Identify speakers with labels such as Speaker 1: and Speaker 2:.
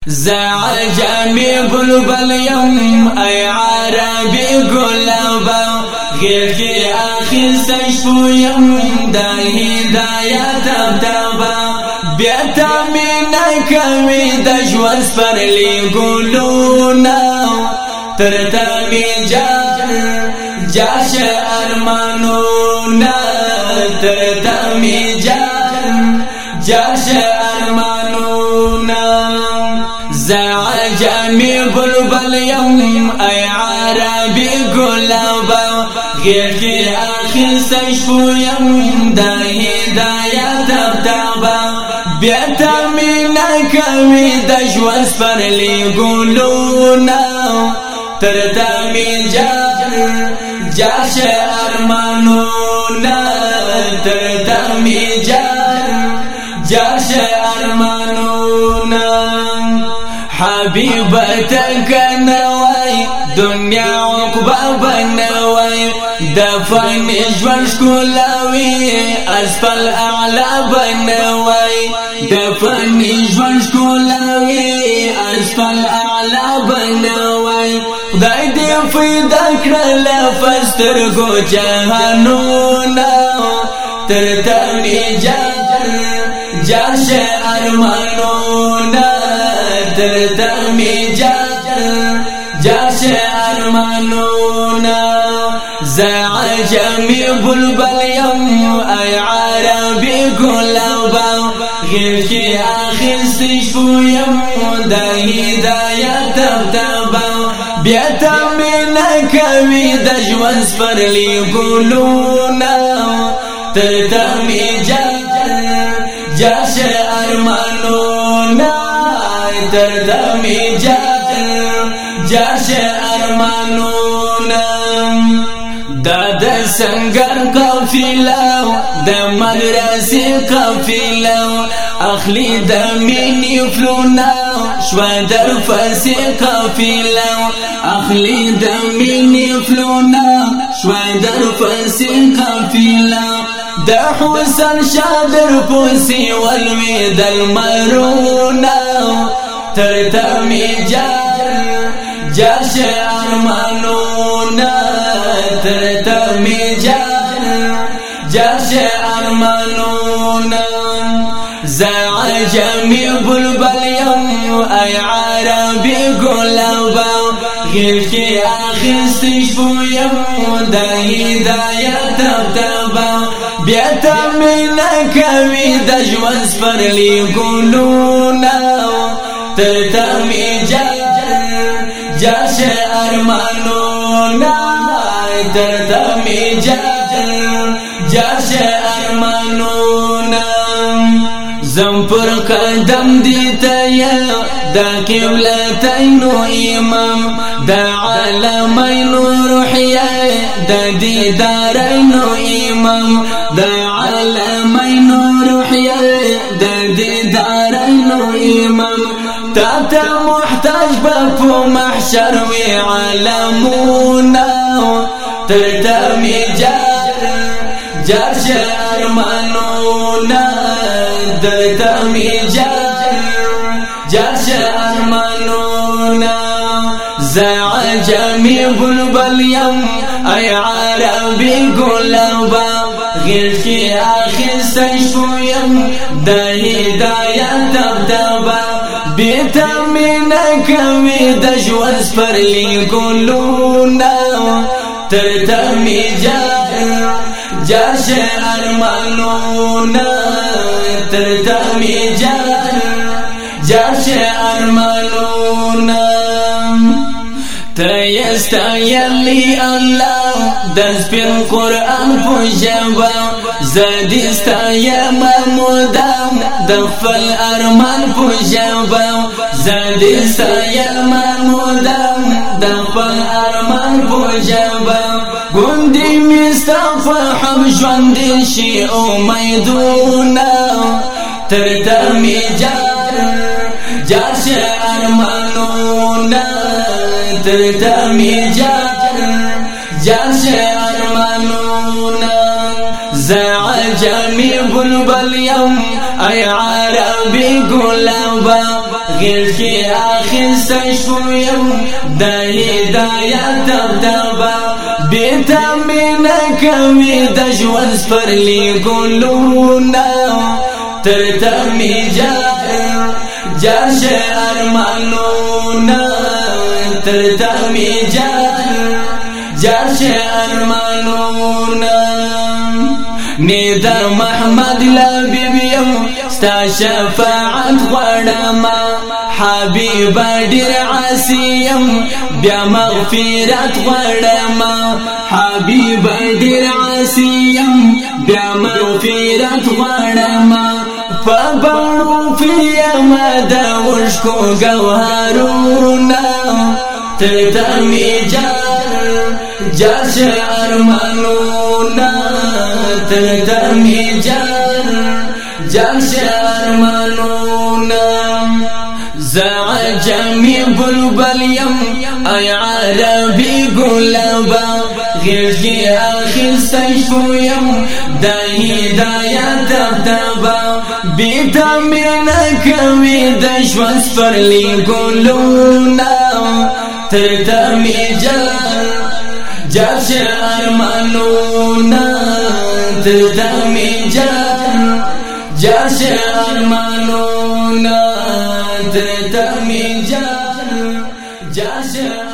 Speaker 1: زعجمي بلبل يوم أي عربي قلبا غيرك أخي سيشفو يوم دا هداية تبتبا بيتا منك ميدش واسفر لي قلونا ترتمي جاش أرمانونا ترتمي جاش أرمانونا زعجمي بلبل يوم أي عربي قلبا غيرك أخي سيشفو يوم دا هداية تبتبا بيتا منك ميدش واسفر لي قلونا ترتمي جاش أرمانونا ترتمي جاش أرمانونا حبيبتك نواي دنيا عقبة بنواي دفن جوش كلاوي أسفل أعلى بنواي دفن جوش كلاوي أسفل أعلى بنواي خداي دي في ذكر لفسترقو جهنونا ترتمي جاش أرمانونا ترتمي جاش أرمانونا زعجمي بلبل يوم أي عربي قلبا غيرك أخي سيشفو يوم دا هداية تبتبا بيتا منك ميدش واسفر لي قلونا ترتمي جاش أرمانونا ترتمي جاش أرمانونا دا سنگر قافلة دا مدرسة قافلة أخلي دا من يفلونا شوى درفسي قافلة أخلي دا من يفلونا شوى درفسي قافلة دا حسن شادر بوسي والويد المرونا ترتمي جاش أرمانونا ترتمي جاش أرمانونا زعجمي بلبل يوم أي عربي قلبا غيرك أخي سيشفو يوم دا هداية تبتبا بيتا منك ميدش واسفر لي قلونا ترتمي جاش أرمانونا ترتمي جاش أرمانونا زنفر قدم ديتايا دا كبلتين إمام دا عالمين روحيا دا ديدارين إمام دا عالمين روحيا دا ديدارين إمام تاتا محتاج بابو محشر وعالمونا ترتمي جاش أرمانونا ترتمي جاش أرمانونا زعجمي بلبل يوم أي عربي قلبا غيرك أخي سيشفو يوم دا هداية تبتبا بيتا منك ميدش واسفر لي قلونا ترتمي جاش أرمانونا ترتمي جاش أرمانونا تيستا يلي الله دس في القرآن فجبا زادستا يا ممودام دف الأرمان فجبا زادستا يا ممودام دف الأرمان فجبا قندي مصطفى حبجوان دي شيء ميدونا ترتمي جاش أرمانونا ترتمي جاش أرمانونا زعجمي بلبل يوم أي عربي قلبا غیر کی آخر سشویم دا هدایت دبدبا بیتا مینا کمی دا جوان سپرلی گلونا ترتا می جاش ارمانونا ترتا می جاش ارمانونا نیدر محمد لبیبیم ستا شفاعت غړما حبیب ډیر عاصیم بیا مغفرت غړما حبیب ډیر عاصیم بیا مغفرت غړما فبرو فی مد وشکو گوهرونا ترتمی جاش ارمانونا ترتمی جاش ارمانونا زعجمی بلبل یم ای عربی گلبا غیر کی آخر سشویم دا هدایت دبدبا بیتا مینا کمی دشوان سپرلی گلونا ترتا می جاش ارمانونا ترتا می جاش ارمانونا ترتا می جاش